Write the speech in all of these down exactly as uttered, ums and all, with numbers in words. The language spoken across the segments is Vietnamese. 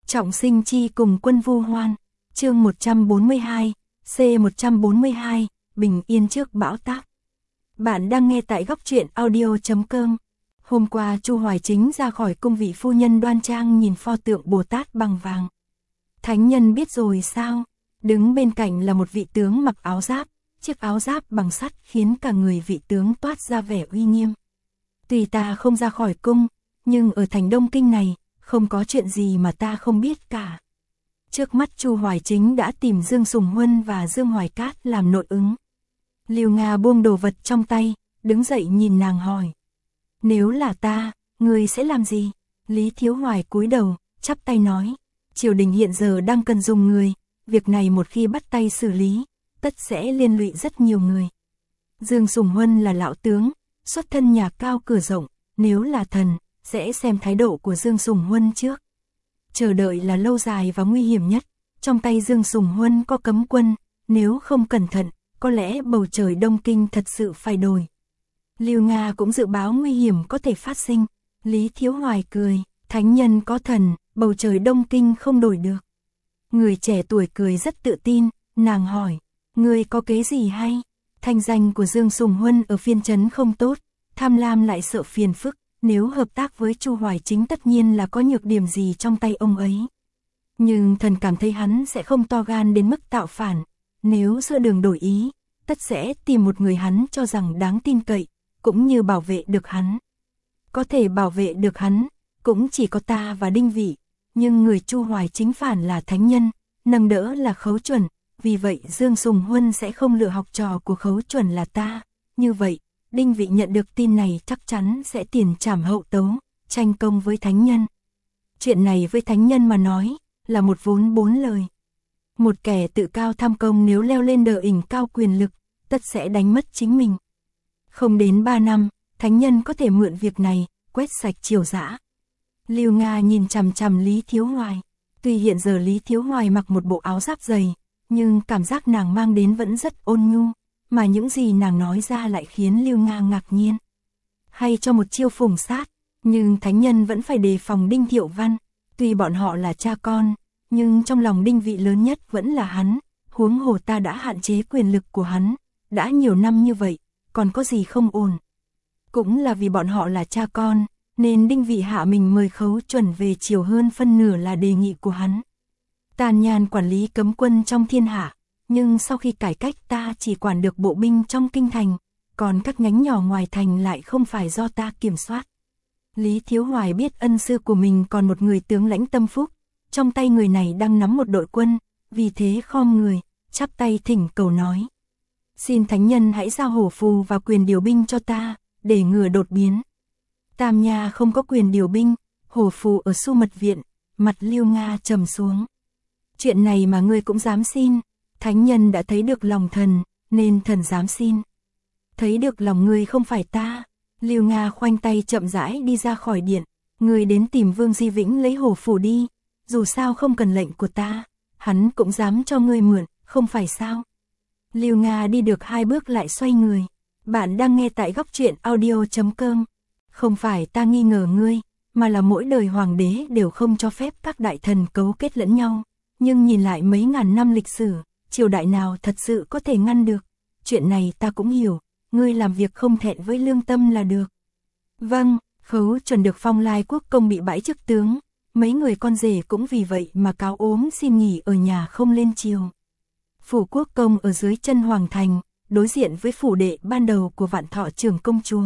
Trọng sinh chi cùng quân vu hoan, chương một trăm bốn mươi hai, C một trăm bốn mươi hai, bình yên trước bão táp. Bạn đang nghe tại góc truyện audio chấm com. Hôm qua Chu Hoài Chính ra khỏi cung vị phu nhân đoan trang nhìn pho tượng Bồ Tát bằng vàng. Thánh nhân biết rồi sao? Đứng bên cạnh là một vị tướng mặc áo giáp, chiếc áo giáp bằng sắt khiến cả người vị tướng toát ra vẻ uy nghiêm. Tuy ta không ra khỏi cung, nhưng ở thành Đông Kinh này, không có chuyện gì mà ta không biết cả. Trước mắt Chu Hoài Chính đã tìm Dương Sùng Huân và Dương Hoài Cát làm nội ứng. Lưu Nga buông đồ vật trong tay, đứng dậy nhìn nàng hỏi. Nếu là ta, ngươi sẽ làm gì? Lý Thiếu Hoài cúi đầu, chắp tay nói. Triều đình hiện giờ đang cần dùng người, việc này một khi bắt tay xử lý, tất sẽ liên lụy rất nhiều người. Dương Sùng Huân là lão tướng, xuất thân nhà cao cửa rộng, nếu là thần, sẽ xem thái độ của Dương Sùng Huân trước. Chờ đợi là lâu dài và nguy hiểm nhất, trong tay Dương Sùng Huân có cấm quân, nếu không cẩn thận, có lẽ bầu trời Đông Kinh thật sự phải đổi. Lưu Nga cũng dự báo nguy hiểm có thể phát sinh. Lý Thiếu Hoài cười, thánh nhân có thần, bầu trời Đông Kinh không đổi được. Người trẻ tuổi cười rất tự tin, nàng hỏi, ngươi có kế gì hay? Thanh danh của Dương Sùng Huân ở phiên trấn không tốt, tham lam lại sợ phiền phức, nếu hợp tác với Chu Hoài Chính tất nhiên là có nhược điểm gì trong tay ông ấy. Nhưng thần cảm thấy hắn sẽ không to gan đến mức tạo phản, nếu giữa đường đổi ý, tất sẽ tìm một người hắn cho rằng đáng tin cậy, cũng như bảo vệ được hắn. Có thể bảo vệ được hắn, cũng chỉ có ta và Đinh Vị, nhưng người Chu Hoài Chính phản là thánh nhân, nâng đỡ là Khấu Chuẩn, vì vậy Dương Sùng Huân sẽ không lựa học trò của Khấu Chuẩn là ta. Như vậy, Đinh Vị nhận được tin này chắc chắn sẽ tiền trảm hậu tấu, tranh công với thánh nhân. Chuyện này với thánh nhân mà nói, là một vốn bốn lời. Một kẻ tự cao tham công nếu leo lên đờ ỉnh cao quyền lực, tất sẽ đánh mất chính mình. Không đến ba năm, thánh nhân có thể mượn việc này, quét sạch triều dã. Lưu Nga nhìn chằm chằm Lý Thiếu Hoài. Tuy hiện giờ Lý Thiếu Hoài mặc một bộ áo giáp dày, nhưng cảm giác nàng mang đến vẫn rất ôn nhu, mà những gì nàng nói ra lại khiến Lưu Nga ngạc nhiên. Hay cho một chiêu phùng sát, nhưng thánh nhân vẫn phải đề phòng Đinh Thiệu Văn. Tuy bọn họ là cha con, nhưng trong lòng Đinh Vị lớn nhất vẫn là hắn, huống hồ ta đã hạn chế quyền lực của hắn, đã nhiều năm như vậy, còn có gì không ổn. Cũng là vì bọn họ là cha con, nên Đinh Vị hạ mình mời Khấu Chuẩn về triều hơn phân nửa là đề nghị của hắn. Tàn nhàn quản lý cấm quân trong thiên hạ, nhưng sau khi cải cách ta chỉ quản được bộ binh trong kinh thành, còn các nhánh nhỏ ngoài thành lại không phải do ta kiểm soát. Lý Thiếu Hoài biết ân sư của mình còn một người tướng lãnh tâm phúc, trong tay người này đang nắm một đội quân, vì thế khom người, chắp tay thỉnh cầu nói. Xin thánh nhân hãy giao hổ phù và quyền điều binh cho ta, để ngừa đột biến. Tam Nha không có quyền điều binh, hổ phù ở Su Mật Viện, mặt Lưu Nga trầm xuống. Chuyện này mà ngươi cũng dám xin, thánh nhân đã thấy được lòng thần, nên thần dám xin. Thấy được lòng ngươi không phải ta. Lưu Nga khoanh tay chậm rãi đi ra khỏi điện, ngươi đến tìm Vương Di Vĩnh lấy hổ phù đi, dù sao không cần lệnh của ta, hắn cũng dám cho ngươi mượn, không phải sao? Lưu Nga đi được hai bước lại xoay người. Bạn đang nghe tại góc truyện audio chấm com. Không phải ta nghi ngờ ngươi, mà là mỗi đời hoàng đế đều không cho phép các đại thần cấu kết lẫn nhau. Nhưng nhìn lại mấy ngàn năm lịch sử, triều đại nào thật sự có thể ngăn được. Chuyện này ta cũng hiểu, ngươi làm việc không thẹn với lương tâm là được. Vâng, Khấu Chuẩn được phong Lai Quốc công bị bãi chức tướng. Mấy người con rể cũng vì vậy mà cáo ốm xin nghỉ ở nhà không lên triều. Phủ Quốc công ở dưới chân Hoàng Thành, đối diện với phủ đệ ban đầu của Vạn Thọ trưởng công chúa.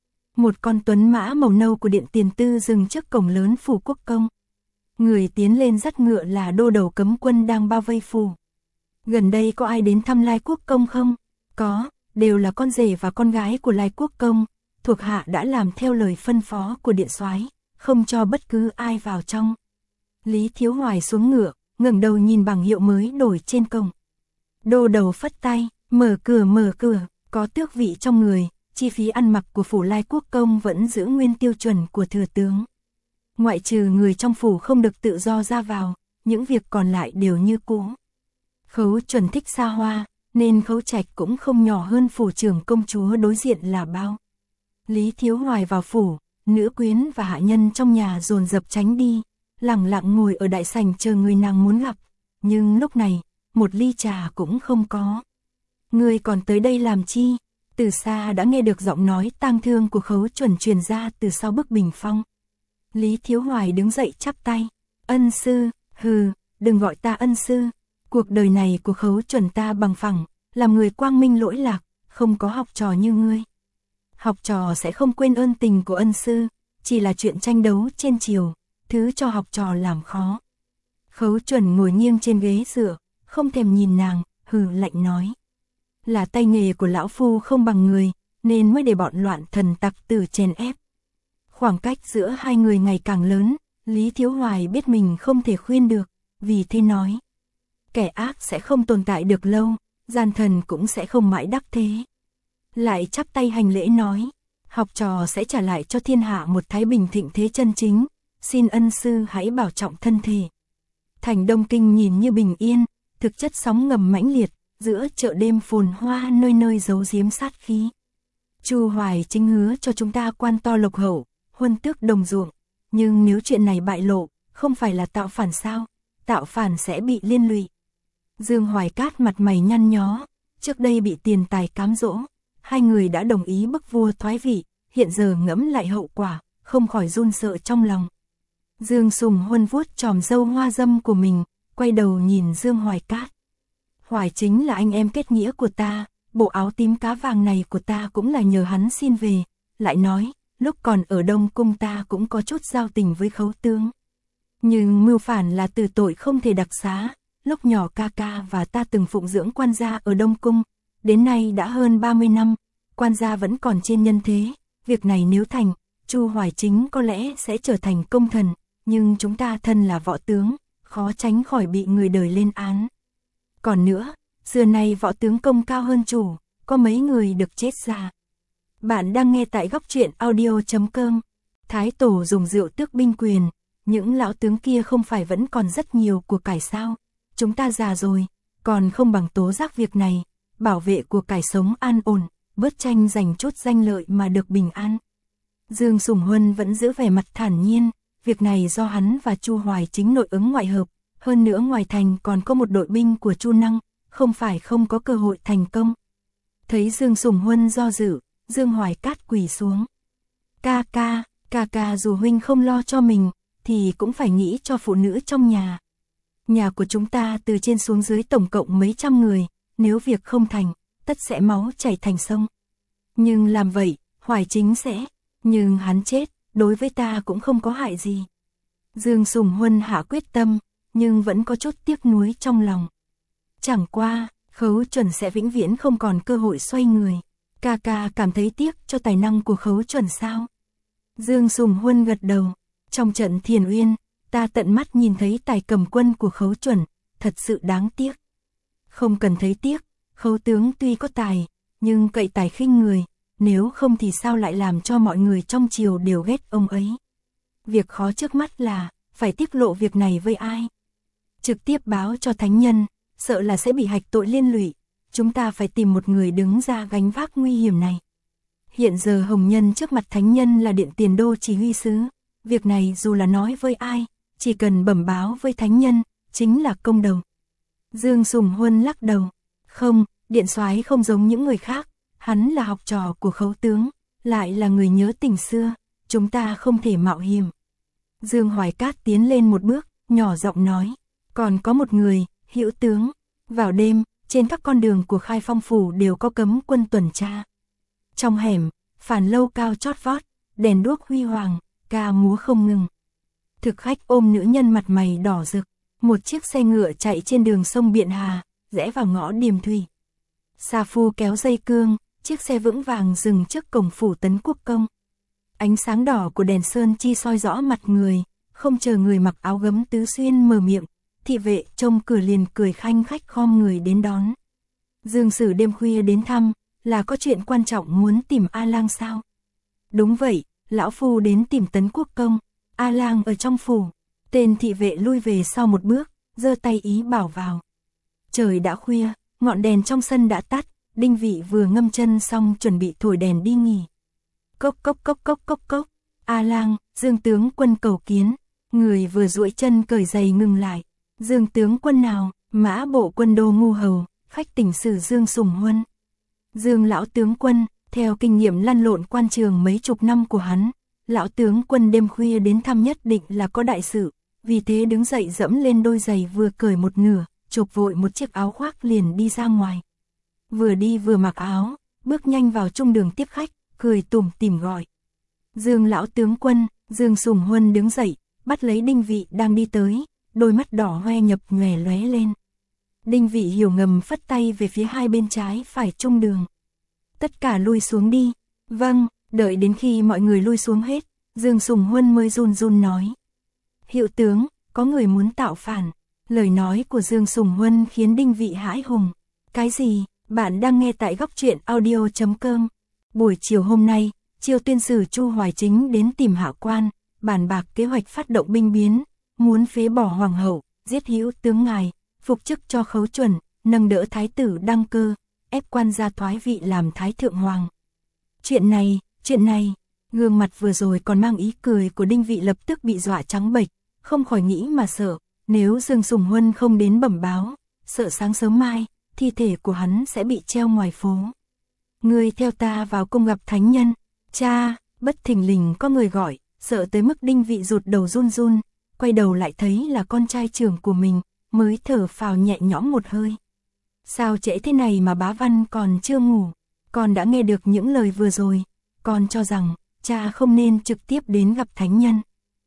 Một con tuấn mã màu nâu của điện tiền tư dừng trước cổng lớn phủ Quốc công. Người tiến lên dắt ngựa là đô đầu cấm quân đang bao vây phủ. Gần đây có ai đến thăm Lai Quốc công không? Có, đều là con rể và con gái của Lai Quốc công. Thuộc hạ đã làm theo lời phân phó của điện soái, không cho bất cứ ai vào trong. Lý Thiếu Hoài xuống ngựa, ngẩng đầu nhìn bảng hiệu mới đổi trên cổng. Đô đầu phất tay, mở cửa mở cửa, có tước vị trong người, chi phí ăn mặc của phủ Lai Quốc công vẫn giữ nguyên tiêu chuẩn của thừa tướng. Ngoại trừ người trong phủ không được tự do ra vào, những việc còn lại đều như cũ. Khấu Chuẩn thích xa hoa, nên Khấu Trạch cũng không nhỏ hơn phủ trưởng công chúa đối diện là bao. Lý Thiếu Hoài vào phủ, nữ quyến và hạ nhân trong nhà dồn dập tránh đi, lặng lặng ngồi ở đại sảnh chờ người nàng muốn gặp, nhưng lúc này, một ly trà cũng không có. Ngươi còn tới đây làm chi? Từ xa đã nghe được giọng nói tang thương của Khấu Chuẩn truyền ra từ sau bức bình phong. Lý Thiếu Hoài đứng dậy chắp tay. Ân sư, hừ, đừng gọi ta ân sư. Cuộc đời này của Khấu Chuẩn ta bằng phẳng, làm người quang minh lỗi lạc, không có học trò như ngươi. Học trò sẽ không quên ơn tình của ân sư, chỉ là chuyện tranh đấu trên chiều, thứ cho học trò làm khó. Khấu Chuẩn ngồi nghiêng trên ghế dựa, không thèm nhìn nàng, hừ lạnh nói. Là tay nghề của lão phu không bằng người, nên mới để bọn loạn thần tặc tử chèn ép. Khoảng cách giữa hai người ngày càng lớn, Lý Thiếu Hoài biết mình không thể khuyên được, vì thế nói. Kẻ ác sẽ không tồn tại được lâu, gian thần cũng sẽ không mãi đắc thế. Lại chắp tay hành lễ nói, học trò sẽ trả lại cho thiên hạ một thái bình thịnh thế chân chính, xin ân sư hãy bảo trọng thân thể. Thành Đông Kinh nhìn như bình yên, thực chất sóng ngầm mãnh liệt, giữa chợ đêm phồn hoa nơi nơi giấu giếm sát khí. Chu Hoài Chính hứa cho chúng ta quan to lộc hậu, huân tước đồng ruộng, nhưng nếu chuyện này bại lộ, không phải là tạo phản sao, tạo phản sẽ bị liên lụy. Dương Hoài Cát mặt mày nhăn nhó, trước đây bị tiền tài cám dỗ, hai người đã đồng ý bức vua thoái vị, hiện giờ ngẫm lại hậu quả, không khỏi run sợ trong lòng. Dương Sùng Huân vuốt chòm râu hoa dâm của mình, quay đầu nhìn Dương Hoài Cát. Hoài Chính là anh em kết nghĩa của ta, bộ áo tím cá vàng này của ta cũng là nhờ hắn xin về, lại nói, lúc còn ở Đông Cung ta cũng có chút giao tình với Khấu tướng. Nhưng mưu phản là từ tội không thể đặc xá, lúc nhỏ ca ca và ta từng phụng dưỡng quan gia ở Đông Cung, đến nay đã hơn ba mươi năm, quan gia vẫn còn trên nhân thế, việc này nếu thành, Chu Hoài Chính có lẽ sẽ trở thành công thần, nhưng chúng ta thân là võ tướng, khó tránh khỏi bị người đời lên án. Còn nữa, xưa nay võ tướng công cao hơn chủ, có mấy người được chết già. Bạn đang nghe tại góc truyện audio chấm com. Thái tổ dùng rượu tước binh quyền, những lão tướng kia không phải vẫn còn rất nhiều của cải sao? Chúng ta già rồi, còn không bằng tố giác việc này, bảo vệ của cải sống an ổn, bớt tranh giành chút danh lợi mà được bình an. Dương Sùng Huân vẫn giữ vẻ mặt thản nhiên, việc này do hắn và Chu Hoài Chính nội ứng ngoại hợp, hơn nữa ngoài thành còn có một đội binh của Chu Năng, không phải không có cơ hội thành công. Thấy Dương Sùng Huân do dự, Dương Hoài Cát quỳ xuống. Ca ca, ca ca dù huynh không lo cho mình, thì cũng phải nghĩ cho phụ nữ trong nhà. Nhà của chúng ta từ trên xuống dưới tổng cộng mấy trăm người, nếu việc không thành, tất sẽ máu chảy thành sông. Nhưng làm vậy, Hoài Chính sẽ, nhưng hắn chết, đối với ta cũng không có hại gì. Dương Sùng Huân hạ quyết tâm, nhưng vẫn có chút tiếc nuối trong lòng. Chẳng qua, Khấu Chuẩn sẽ vĩnh viễn không còn cơ hội xoay người. Ca ca cảm thấy tiếc cho tài năng của Khấu Chuẩn sao? Dương Sùng Huân gật đầu. Trong trận Thiền Uyên, ta tận mắt nhìn thấy tài cầm quân của Khấu Chuẩn, thật sự đáng tiếc. Không cần thấy tiếc, Khấu tướng tuy có tài, nhưng cậy tài khinh người, nếu không thì sao lại làm cho mọi người trong triều đều ghét ông ấy. Việc khó trước mắt là, phải tiết lộ việc này với ai? Trực tiếp báo cho thánh nhân, sợ là sẽ bị hạch tội liên lụy, chúng ta phải tìm một người đứng ra gánh vác nguy hiểm này. Hiện giờ Hồng Nhân trước mặt thánh nhân là điện tiền đô chỉ huy sứ, việc này dù là nói với ai, chỉ cần bẩm báo với thánh nhân, chính là công đầu. Dương Sùng Huân lắc đầu, không, điện soái không giống những người khác, hắn là học trò của Khấu tướng, lại là người nhớ tình xưa, chúng ta không thể mạo hiểm. Dương Hoài Cát tiến lên một bước, nhỏ giọng nói, còn có một người, Hữu tướng, vào đêm, trên các con đường của Khai Phong phủ đều có cấm quân tuần tra. Trong hẻm, phản lâu cao chót vót, đèn đuốc huy hoàng, ca múa không ngừng. Thực khách ôm nữ nhân mặt mày đỏ rực, một chiếc xe ngựa chạy trên đường sông Biện Hà, rẽ vào ngõ Điềm Thủy. Sa phu kéo dây cương, chiếc xe vững vàng dừng trước cổng phủ Tấn Quốc công. Ánh sáng đỏ của đèn sơn chi soi rõ mặt người, không chờ người mặc áo gấm tứ xuyên mở miệng, thị vệ trông cửa liền cười khanh khách khom người đến đón. Dương Sử đêm khuya đến thăm, là có chuyện quan trọng muốn tìm A Lang sao? Đúng vậy, lão phu đến tìm Tấn Quốc công, A Lang ở trong phủ. Tên thị vệ lui về sau một bước, giơ tay ý bảo vào. Trời đã khuya, ngọn đèn trong sân đã tắt, Đinh Vị vừa ngâm chân xong chuẩn bị thổi đèn đi nghỉ. Cốc cốc cốc cốc cốc cốc, A Lang, Dương tướng quân cầu kiến. Người vừa duỗi chân cởi giày ngừng lại. Dương tướng quân nào? Mã bộ quân đô Ngu Hầu, khách tỉnh sử Dương Sùng Huân. Dương lão tướng quân, theo kinh nghiệm lăn lộn quan trường mấy chục năm của hắn, lão tướng quân đêm khuya đến thăm nhất định là có đại sự, vì thế đứng dậy dẫm lên đôi giày vừa cởi một nửa, chộp vội một chiếc áo khoác liền đi ra ngoài. Vừa đi vừa mặc áo, bước nhanh vào trung đường tiếp khách, cười tủm tỉm gọi. Dương lão tướng quân. Dương Sùng Huân đứng dậy, bắt lấy Đinh Vị đang đi tới, đôi mắt đỏ hoe nhập nhòe lóe lên. Đinh Vị hiểu ngầm phất tay về phía hai bên trái phải trung đường. Tất cả lui xuống đi. Vâng, đợi đến khi mọi người lui xuống hết, Dương Sùng Huân mới run run nói. Hiệu tướng, có người muốn tạo phản. Lời nói của Dương Sùng Huân khiến Đinh Vị hãi hùng. Cái gì? Bạn đang nghe tại góc truyện audio chấm com. Buổi chiều hôm nay, Chiêu Tuyên Sử Chu Hoài Chính đến tìm Hạ Quan, bàn bạc kế hoạch phát động binh biến, muốn phế bỏ hoàng hậu, giết hữu tướng ngài, phục chức cho Khấu Chuẩn, nâng đỡ thái tử đăng cơ, ép quan gia thoái vị làm thái thượng hoàng. Chuyện này, chuyện này, gương mặt vừa rồi còn mang ý cười của Đinh Vị lập tức bị dọa trắng bệch, không khỏi nghĩ mà sợ, nếu Dương Sùng Huân không đến bẩm báo, sợ sáng sớm mai, thi thể của hắn sẽ bị treo ngoài phố. Ngươi theo ta vào cung gặp thánh nhân. Cha, bất thình lình có người gọi, sợ tới mức Đinh Vị rụt đầu run run, quay đầu lại thấy là con trai trưởng của mình, mới thở phào nhẹ nhõm một hơi. Sao trễ thế này mà bá Văn còn chưa ngủ, con đã nghe được những lời vừa rồi, con cho rằng cha không nên trực tiếp đến gặp thánh nhân.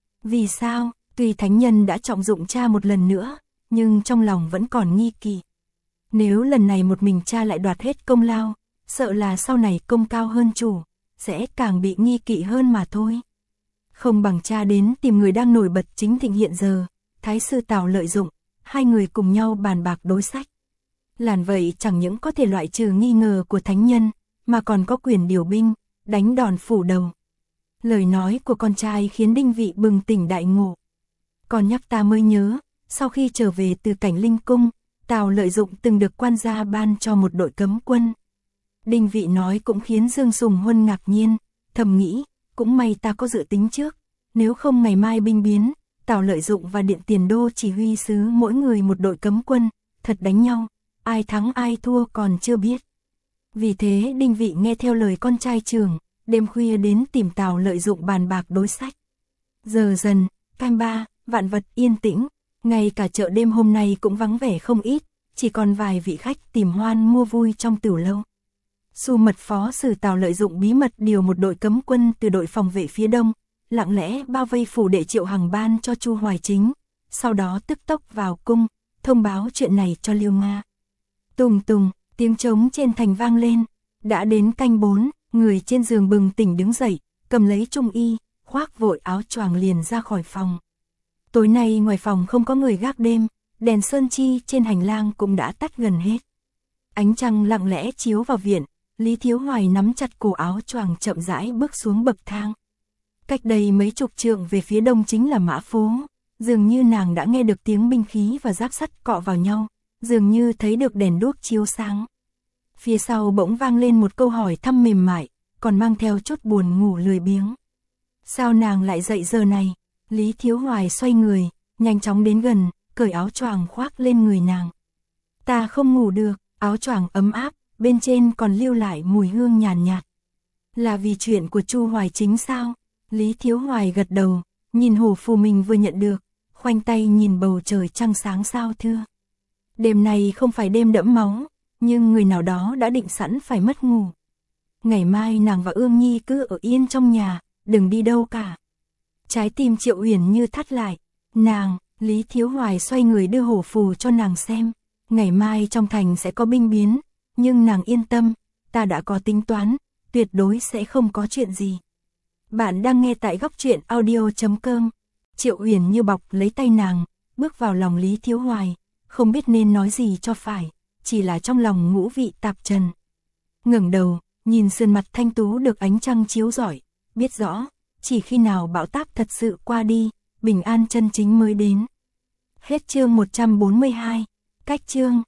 Vì sao? Tuy thánh nhân đã trọng dụng cha một lần nữa, nhưng trong lòng vẫn còn nghi kỵ. Nếu lần này một mình cha lại đoạt hết công lao, sợ là sau này công cao hơn chủ, sẽ càng bị nghi kỵ hơn mà thôi. Không bằng cha đến tìm người đang nổi bật chính thịnh hiện giờ, Thái sư Tào Lợi Dụng, hai người cùng nhau bàn bạc đối sách. Làm vậy chẳng những có thể loại trừ nghi ngờ của thánh nhân, mà còn có quyền điều binh, đánh đòn phủ đầu. Lời nói của con trai khiến Đinh Vị bừng tỉnh đại ngộ. Còn nhắc ta mới nhớ, sau khi trở về từ Cảnh Linh Cung, Tào Lợi Dụng từng được quan gia ban cho một đội cấm quân. Đinh Vị nói cũng khiến Dương Sùng Huân ngạc nhiên, thầm nghĩ, cũng may ta có dự tính trước, nếu không ngày mai binh biến, Tào Lợi Dụng và Điện Tiền Đô chỉ huy sứ mỗi người một đội cấm quân, thật đánh nhau, ai thắng ai thua còn chưa biết. Vì thế Đinh Vị nghe theo lời con trai trưởng, đêm khuya đến tìm Tào Lợi Dụng bàn bạc đối sách. Giờ dần, canh ba, vạn vật yên tĩnh, ngay cả chợ đêm hôm nay cũng vắng vẻ không ít, chỉ còn vài vị khách tìm hoan mua vui trong tửu lâu. Xu mật phó sử Tào Lợi Dụng bí mật điều một đội cấm quân từ đội phòng vệ phía đông, lặng lẽ bao vây phủ đệ Triệu Hằng ban cho Chu Hoài Chính, sau đó tức tốc vào cung, thông báo chuyện này cho Liêu Nga. Tùng tùng, tiếng trống trên thành vang lên, đã đến canh bốn, người trên giường bừng tỉnh đứng dậy, cầm lấy trung y, khoác vội áo choàng liền ra khỏi phòng. Tối nay ngoài phòng không có người gác đêm, đèn sơn chi trên hành lang cũng đã tắt gần hết. Ánh trăng lặng lẽ chiếu vào viện, Lý Thiếu Hoài nắm chặt cổ áo choàng chậm rãi bước xuống bậc thang. Cách đây mấy chục trượng về phía đông chính là mã phố, dường như nàng đã nghe được tiếng binh khí và giáp sắt cọ vào nhau, dường như thấy được đèn đuốc chiếu sáng. Phía sau bỗng vang lên một câu hỏi thăm mềm mại, còn mang theo chút buồn ngủ lười biếng. Sao nàng lại dậy giờ này? Lý Thiếu Hoài xoay người, nhanh chóng đến gần, cởi áo choàng khoác lên người nàng. Ta không ngủ được, áo choàng ấm áp, bên trên còn lưu lại mùi hương nhàn nhạt, nhạt. Là vì chuyện của Chu Hoài Chính sao? Lý Thiếu Hoài gật đầu, nhìn hổ phù mình vừa nhận được, khoanh tay nhìn bầu trời trăng sáng sao thưa. Đêm này không phải đêm đẫm máu, nhưng người nào đó đã định sẵn phải mất ngủ. Ngày mai nàng và Ương Nhi cứ ở yên trong nhà, đừng đi đâu cả. Trái tim Triệu Uyển như thắt lại. Nàng, Lý Thiếu Hoài xoay người đưa hổ phù cho nàng xem. Ngày mai trong thành sẽ có binh biến, nhưng nàng yên tâm, ta đã có tính toán, tuyệt đối sẽ không có chuyện gì. Bạn đang nghe tại góc truyện audio chấm com. Triệu Uyển như bọc lấy tay nàng, bước vào lòng Lý Thiếu Hoài, không biết nên nói gì cho phải, chỉ là trong lòng ngũ vị tạp trần. Ngẩng đầu, nhìn sườn mặt thanh tú được ánh trăng chiếu rọi, biết rõ, chỉ khi nào bão táp thật sự qua đi, bình an chân chính mới đến. Hết chương một trăm bốn mươi hai, cách chương.